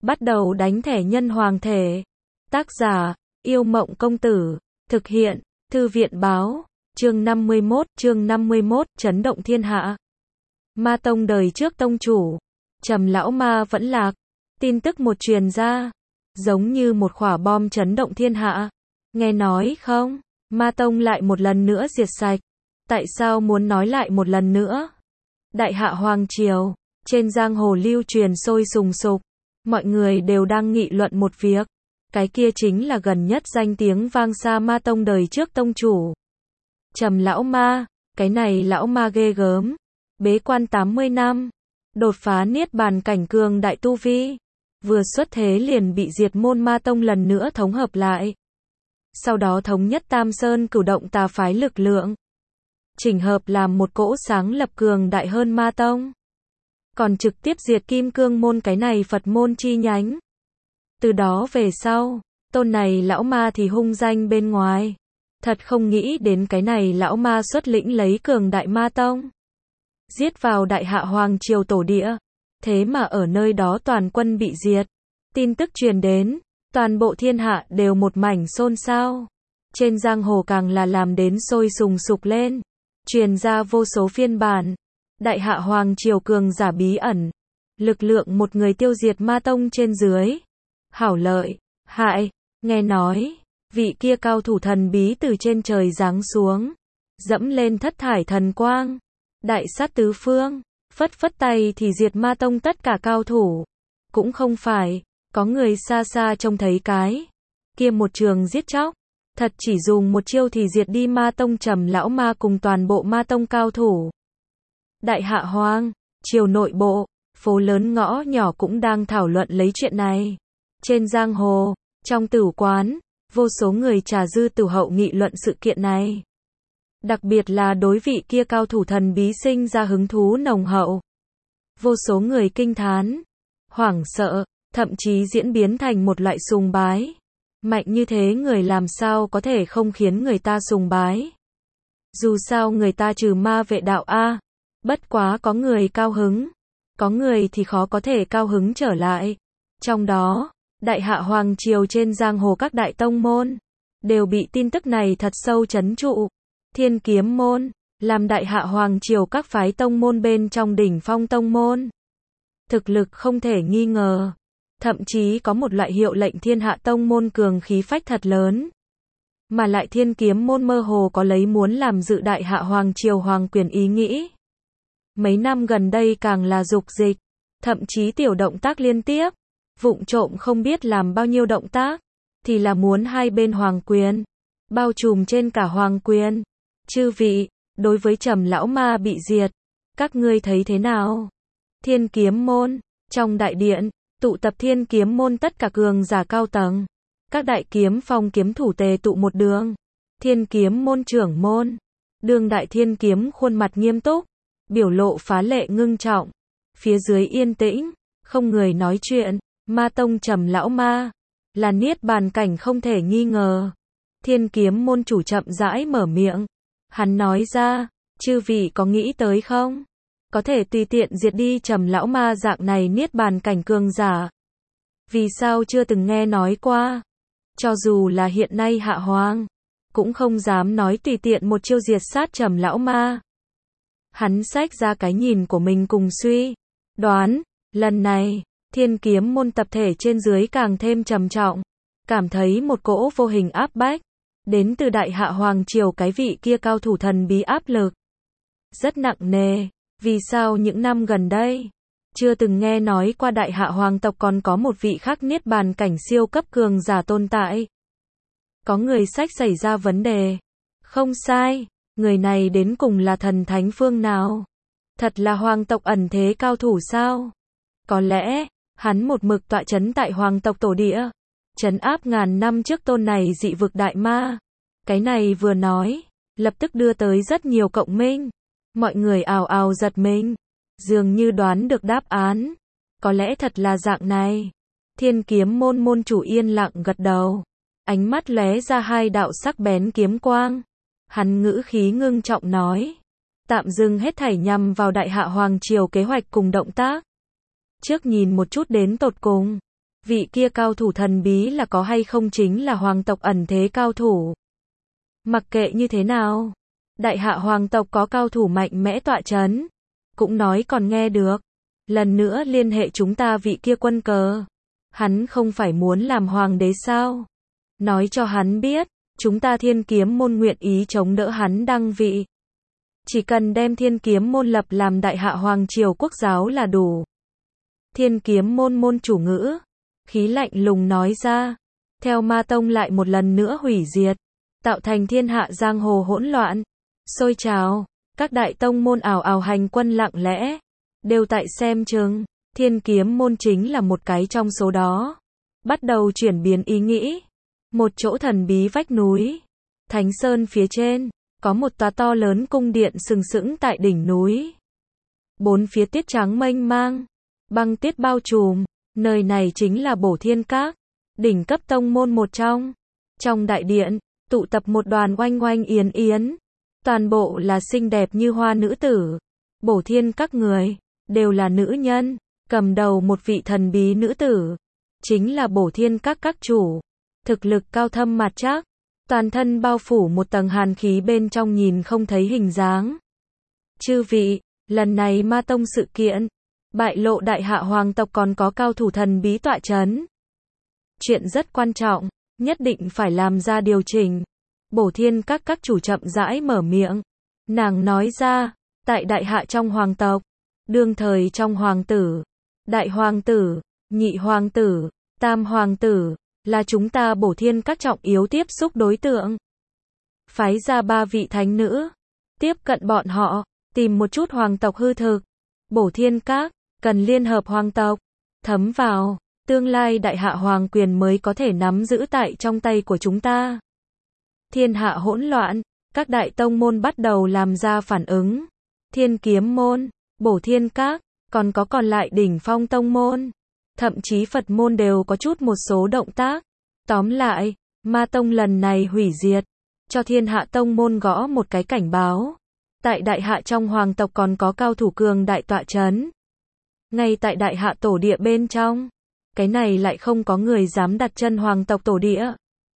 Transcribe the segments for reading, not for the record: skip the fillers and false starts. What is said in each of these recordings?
Bắt đầu đánh thẻ nhân hoàng thể. Tác giả, Yêu Mộng Công Tử. Thực hiện, Thư viện Báo. Chương 51, chấn động thiên hạ. Ma tông đời trước tông chủ, Trầm lão ma vẫn lạc. Tin tức một truyền ra, giống như một quả bom chấn động thiên hạ. Nghe nói không, ma tông lại một lần nữa diệt sạch. Tại sao muốn nói lại một lần nữa? Đại hạ hoàng triều, trên giang hồ lưu truyền sôi sùng sục. Mọi người đều đang nghị luận một việc. Cái kia chính là gần nhất danh tiếng vang xa ma tông đời trước tông chủ. Trầm lão ma, cái này lão ma ghê gớm. Bế quan 80 năm, đột phá niết bàn cảnh cường đại tu vi. Vừa xuất thế liền bị diệt môn ma tông lần nữa thống hợp lại. Sau đó thống nhất Tam Sơn cửu động tà phái lực lượng. Chỉnh hợp làm một cỗ sáng lập cường đại hơn ma tông. Còn trực tiếp diệt Kim Cương môn cái này Phật môn chi nhánh. Từ đó về sau, tôn này lão ma thì hung danh bên ngoài. Thật không nghĩ đến cái này lão ma xuất lĩnh lấy cường đại ma tông. Giết vào đại hạ hoàng triều tổ địa. Thế mà ở nơi đó toàn quân bị diệt. Tin tức truyền đến, toàn bộ thiên hạ đều một mảnh xôn xao. Trên giang hồ càng là làm đến sôi sùng sục lên. Truyền ra vô số phiên bản. Đại hạ hoàng triều cường giả bí ẩn. Lực lượng một người tiêu diệt ma tông trên dưới. Hảo lợi, hại, nghe nói, vị kia cao thủ thần bí từ trên trời giáng xuống. Dẫm lên thất thải thần quang. Đại sát tứ phương, phất phất tay thì diệt ma tông tất cả cao thủ. Cũng không phải, có người xa xa trông thấy cái kia một trường giết chóc. Thật chỉ dùng một chiêu thì diệt đi ma tông Trầm lão ma cùng toàn bộ ma tông cao thủ. Đại hạ hoàng triều nội bộ, phố lớn ngõ nhỏ cũng đang thảo luận lấy chuyện này. Trên giang hồ, trong tử quán, vô số người trà dư tử hậu nghị luận sự kiện này. Đặc biệt là đối vị kia cao thủ thần bí sinh ra hứng thú nồng hậu. Vô số người kinh thán, hoảng sợ, thậm chí diễn biến thành một loại sùng bái. Mạnh như thế người làm sao có thể không khiến người ta sùng bái. Dù sao người ta trừ ma vệ đạo a. Bất quá có người cao hứng, có người thì khó có thể cao hứng trở lại. Trong đó, đại hạ hoàng triều trên giang hồ các đại tông môn đều bị tin tức này thật sâu chấn trụ. Thiên Kiếm môn, làm đại hạ hoàng triều các phái tông môn bên trong đỉnh phong tông môn. Thực lực không thể nghi ngờ. Thậm chí có một loại hiệu lệnh thiên hạ tông môn cường khí phách thật lớn. Mà lại Thiên Kiếm môn mơ hồ có lấy muốn làm dự đại hạ hoàng triều hoàng quyền ý nghĩ. Mấy năm gần đây càng là dục dịch, thậm chí tiểu động tác liên tiếp, vụng trộm không biết làm bao nhiêu động tác, thì là muốn hai bên hoàng quyền, bao trùm trên cả hoàng quyền. Chư vị, đối với Trầm lão ma bị diệt, các ngươi thấy thế nào? Thiên Kiếm môn, trong đại điện, tụ tập Thiên Kiếm môn tất cả cường giả cao tầng. Các đại kiếm phong kiếm thủ tề tụ một đường. Thiên Kiếm môn trưởng môn, đương đại thiên kiếm khuôn mặt nghiêm túc, biểu lộ phá lệ ngưng trọng. Phía dưới yên tĩnh, không người nói chuyện. Ma tông Trầm lão ma, là niết bàn cảnh không thể nghi ngờ. Thiên Kiếm môn chủ chậm rãi mở miệng. Hắn nói ra, chư vị có nghĩ tới không? Có thể tùy tiện diệt đi Trầm lão ma dạng này niết bàn cảnh cường giả. Vì sao chưa từng nghe nói qua? Cho dù là hiện nay hạ hoàng, cũng không dám nói tùy tiện một chiêu diệt sát Trầm lão ma. Hắn xách ra cái nhìn của mình cùng suy đoán, lần này, Thiên Kiếm môn tập thể trên dưới càng thêm trầm trọng, cảm thấy một cỗ vô hình áp bách, đến từ đại hạ hoàng triều cái vị kia cao thủ thần bí áp lực. Rất nặng nề, vì sao những năm gần đây, chưa từng nghe nói qua đại hạ hoàng tộc còn có một vị khác niết bàn cảnh siêu cấp cường giả tồn tại. Có người sách xảy ra vấn đề. Không sai, người này đến cùng là thần thánh phương nào? Thật là hoàng tộc ẩn thế cao thủ sao? Có lẽ, hắn một mực tọa chấn tại hoàng tộc tổ địa, trấn áp ngàn năm trước tôn này dị vực đại ma. Cái này vừa nói, lập tức đưa tới rất nhiều cộng minh. Mọi người ào ào giật mình, dường như đoán được đáp án. Có lẽ thật là dạng này. Thiên Kiếm môn môn chủ yên lặng gật đầu, ánh mắt lóe ra hai đạo sắc bén kiếm quang. Hắn ngữ khí ngưng trọng nói, tạm dừng hết thảy nhằm vào đại hạ hoàng triều kế hoạch cùng động tác. Trước nhìn một chút đến tột cùng, Vị kia cao thủ thần bí là có hay không chính là hoàng tộc ẩn thế cao thủ. Mặc kệ như thế nào, đại hạ hoàng tộc có cao thủ mạnh mẽ tọa chấn, cũng nói còn nghe được. Lần nữa liên hệ chúng ta vị kia quân cờ. Hắn không phải muốn làm hoàng đế sao? Nói cho hắn biết, chúng ta Thiên Kiếm môn nguyện ý chống đỡ hắn đăng vị. Chỉ cần đem Thiên Kiếm môn lập làm đại hạ hoàng triều quốc giáo là đủ. Thiên Kiếm môn môn chủ ngữ, khí lạnh lùng nói ra. Theo Ma Tông lại một lần nữa hủy diệt, tạo thành thiên hạ giang hồ hỗn loạn, sôi trào, các đại tông môn ào ào hành quân lặng lẽ, đều tại xem chừng. Thiên Kiếm môn chính là một cái trong số đó. Bắt đầu chuyển biến ý nghĩ. Một chỗ thần bí vách núi, Thánh Sơn phía trên, có một tòa to lớn cung điện sừng sững tại đỉnh núi. Bốn phía tiết trắng mênh mang, băng tiết bao trùm, nơi này chính là Bổ Thiên Các, đỉnh cấp tông môn một trong. Trong đại điện, tụ tập một đoàn oanh oanh yến yến, toàn bộ là xinh đẹp như hoa nữ tử. Bổ Thiên Các người, đều là nữ nhân, cầm đầu một vị thần bí nữ tử, chính là Bổ Thiên Các các chủ. Thực lực cao thâm mặt chắc, toàn thân bao phủ một tầng hàn khí bên trong nhìn không thấy hình dáng. Chư vị, lần này Ma Tông sự kiện, bại lộ đại hạ hoàng tộc còn có cao thủ thần bí tọa chấn. Chuyện rất quan trọng, nhất định phải làm ra điều chỉnh. Bổ Thiên các chủ chậm rãi mở miệng. Nàng nói ra, tại đại hạ trong hoàng tộc, đương thời trong hoàng tử, đại hoàng tử, nhị hoàng tử, tam hoàng tử, là chúng ta Bổ Thiên các trọng yếu tiếp xúc đối tượng. Phái ra 3 vị thánh nữ, tiếp cận bọn họ, tìm một chút hoàng tộc hư thực. Bổ Thiên các cần liên hợp hoàng tộc, thấm vào, tương lai đại hạ hoàng quyền mới có thể nắm giữ tại trong tay của chúng ta. Thiên hạ hỗn loạn, các đại tông môn bắt đầu làm ra phản ứng. Thiên Kiếm môn, Bổ Thiên các, còn có còn lại đỉnh phong tông môn, thậm chí Phật môn đều có chút một số động tác. Tóm lại, Ma Tông lần này hủy diệt, cho thiên hạ tông môn gõ một cái cảnh báo. Tại đại hạ trong hoàng tộc còn có cao thủ cường đại tọa chấn. Ngay tại đại hạ tổ địa bên trong, cái này lại không có người dám đặt chân hoàng tộc tổ địa.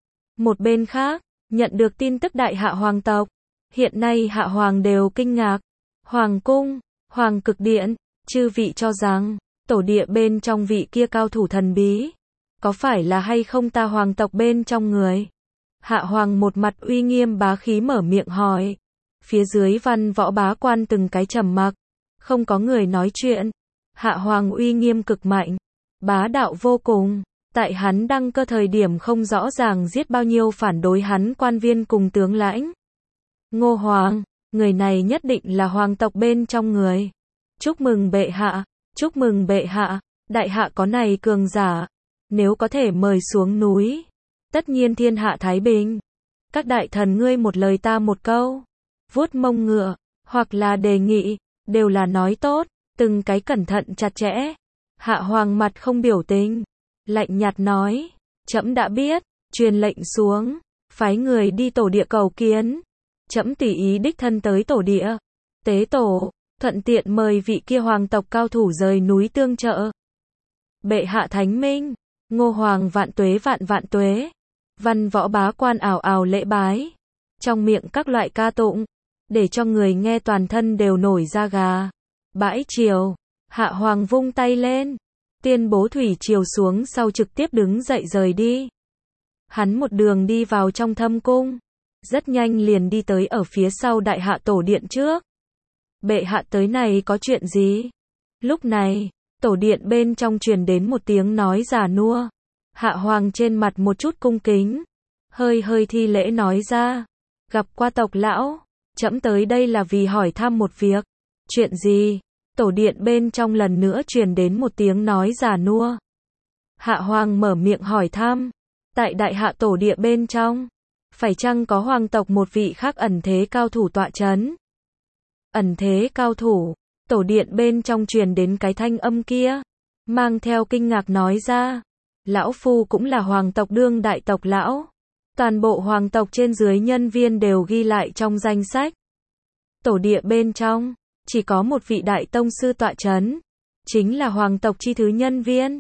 Một bên khác, nhận được tin tức đại hạ hoàng tộc, hiện nay hạ hoàng đều kinh ngạc. Hoàng cung, hoàng cực điện, chư vị cho rằng, tổ địa bên trong vị kia cao thủ thần bí, có phải là hay không ta hoàng tộc bên trong người? Hạ hoàng một mặt uy nghiêm bá khí mở miệng hỏi. Phía dưới văn võ bá quan từng cái trầm mặc, không có người nói chuyện. Hạ hoàng uy nghiêm cực mạnh, bá đạo vô cùng. Tại hắn đăng cơ thời điểm không rõ ràng giết bao nhiêu phản đối hắn quan viên cùng tướng lãnh. Ngô Hoàng, người này nhất định là hoàng tộc bên trong người. Chúc mừng bệ hạ, chúc mừng bệ hạ, đại hạ có này cường giả. Nếu có thể mời xuống núi, tất nhiên thiên hạ thái bình. Các đại thần ngươi một lời ta một câu, vuốt mông ngựa, hoặc là đề nghị, đều là nói tốt, từng cái cẩn thận chặt chẽ. Hạ hoàng mặt không biểu tình, lạnh nhạt nói, trẫm đã biết, truyền lệnh xuống, phái người đi tổ địa cầu kiến. Trẫm tùy ý đích thân tới tổ địa, tế tổ, thuận tiện mời vị kia hoàng tộc cao thủ rời núi tương trợ. Bệ hạ thánh minh, Ngô Hoàng vạn tuế vạn vạn tuế. Văn võ bá quan ảo ảo lễ bái, trong miệng các loại ca tụng, để cho người nghe toàn thân đều nổi da gà. Bãi triều, hạ hoàng vung tay lên, tuyên bố thủy triều xuống sau trực tiếp đứng dậy rời đi. Hắn một đường đi vào trong thâm cung, rất nhanh liền đi tới ở phía sau đại hạ tổ điện trước. Bệ hạ tới này có chuyện gì? Lúc này, tổ điện bên trong truyền đến một tiếng nói già nua. Hạ hoàng trên mặt một chút cung kính, hơi hơi thi lễ nói ra, gặp qua tộc lão, trẫm tới đây là vì hỏi thăm một việc. Chuyện gì? Tổ điện bên trong lần nữa truyền đến một tiếng nói già nua. Hạ hoàng mở miệng hỏi thăm, tại đại hạ tổ địa bên trong, phải chăng có hoàng tộc một vị khác ẩn thế cao thủ tọa chấn? Ẩn thế cao thủ, tổ điện bên trong truyền đến cái thanh âm kia, mang theo kinh ngạc nói ra. Lão phu cũng là hoàng tộc đương đại tộc lão. Toàn bộ hoàng tộc trên dưới nhân viên đều ghi lại trong danh sách. Tổ địa bên trong, chỉ có một vị đại tông sư tọa chấn, chính là hoàng tộc chi thứ nhân viên.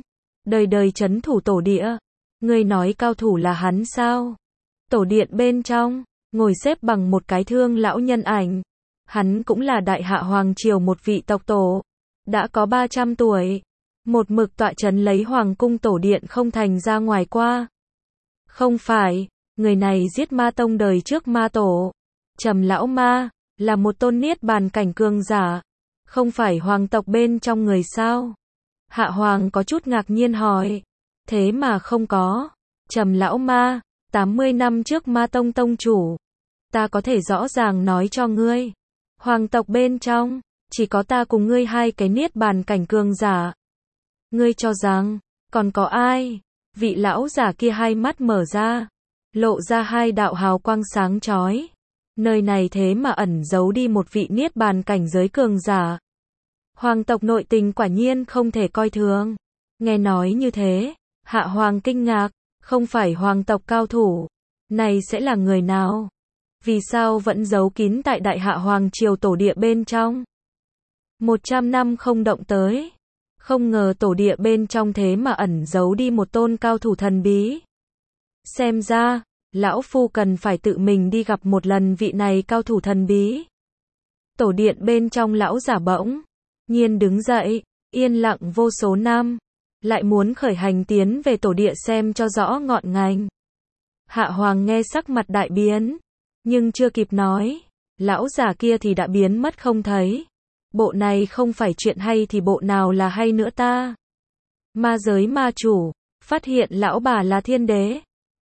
đời đời trấn thủ tổ địa. Ngươi nói cao thủ là hắn sao? Tổ điện bên trong, ngồi xếp bằng một cái thương lão nhân ảnh. Hắn cũng là đại hạ hoàng triều một vị tộc tổ. Đã có 300 tuổi. Một mực tọa trấn lấy hoàng cung tổ điện không thành ra ngoài qua. Không phải, người này giết ma tông đời trước ma tổ. Trầm lão ma, là một tôn niết bàn cảnh cường giả. Không phải hoàng tộc bên trong người sao? Hạ hoàng có chút ngạc nhiên hỏi. Thế mà không có. Trầm lão ma, 80 năm trước ma tông tông chủ. Ta có thể rõ ràng nói cho ngươi. Hoàng tộc bên trong, chỉ có ta cùng ngươi hai cái niết bàn cảnh cường giả. Ngươi cho rằng, còn có ai? Vị lão giả kia hai mắt mở ra, lộ ra hai đạo hào quang sáng chói. Nơi này thế mà ẩn giấu đi một vị niết bàn cảnh giới cường giả. Hoàng tộc nội tình quả nhiên không thể coi thường. Nghe nói như thế, Hạ Hoàng kinh ngạc, không phải hoàng tộc cao thủ. Này sẽ là người nào? Vì sao vẫn giấu kín tại đại hạ hoàng triều tổ địa bên trong? 100 năm không động tới. Không ngờ tổ địa bên trong thế mà ẩn giấu đi một tôn cao thủ thần bí. Xem ra, lão phu cần phải tự mình đi gặp một lần vị này cao thủ thần bí. Tổ điện bên trong lão giả bỗng nhiên đứng dậy, yên lặng vô số năm, lại muốn khởi hành tiến về tổ địa xem cho rõ ngọn ngành. Hạ Hoàng nghe sắc mặt đại biến, nhưng chưa kịp nói, lão giả kia thì đã biến mất không thấy. Bộ này không phải chuyện hay thì bộ nào là hay nữa ta? Ma giới ma chủ, phát hiện lão bà là thiên đế,